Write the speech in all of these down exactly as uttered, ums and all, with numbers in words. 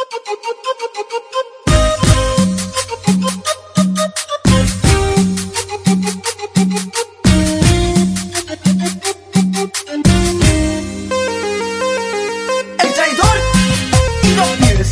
El traidor y los pibes.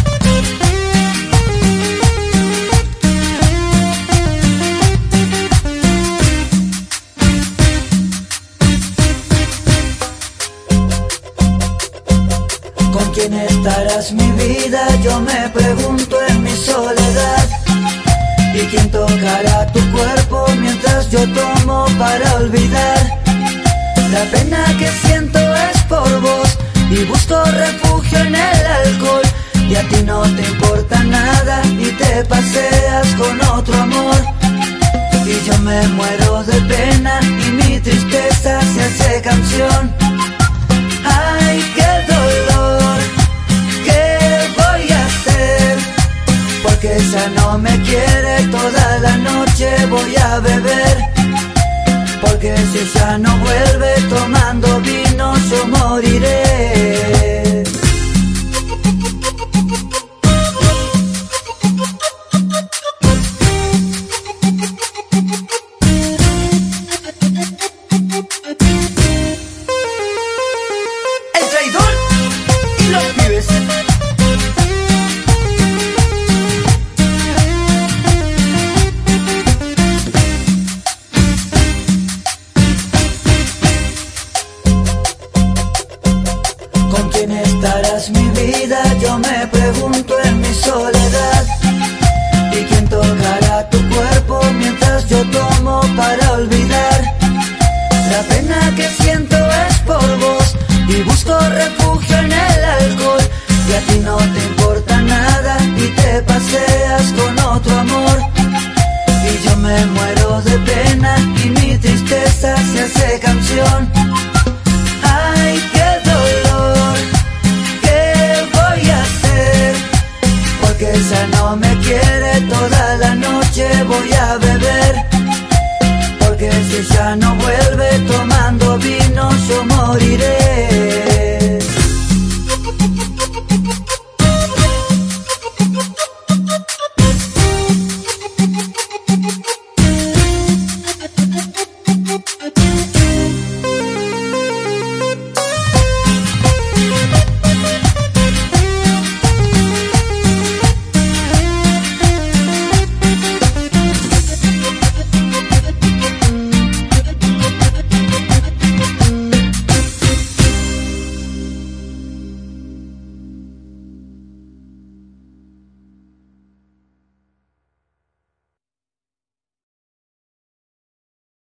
¿Con quién estarás mi vida? Yo me pregunto en mi soledad. ¿Y quién tocará tu cuerpo mientras yo tomo para olvidar? La pena que siento es por vos y busco refugio en el alcohol. Y a ti no te importa nada y te paseas con otro amor. Y yo me muero de pena y mi tristeza se hace canción. Ay, qué dolor, ¿qué voy a hacer? Porque ella no me quiere, toda la noche voy a beber. Porque si ella no vuelve tomando vino yo moriré. El traidor y los pibes. ¿Con quién estarás mi vida? Yo me pregunto en mi soledad. ¿Y quién tocará tu cuerpo mientras yo tomo para olvidar? La pena que siento es por vos y busco refugio en el alcohol. Y a ti no te importa nada y te paseas con otro amor. Y yo me muero de pena y mi tristeza se hace canción. Ay, qué dolor, ¿qué voy a hacer? Porque ella no me quiere, toda la noche voy a beber.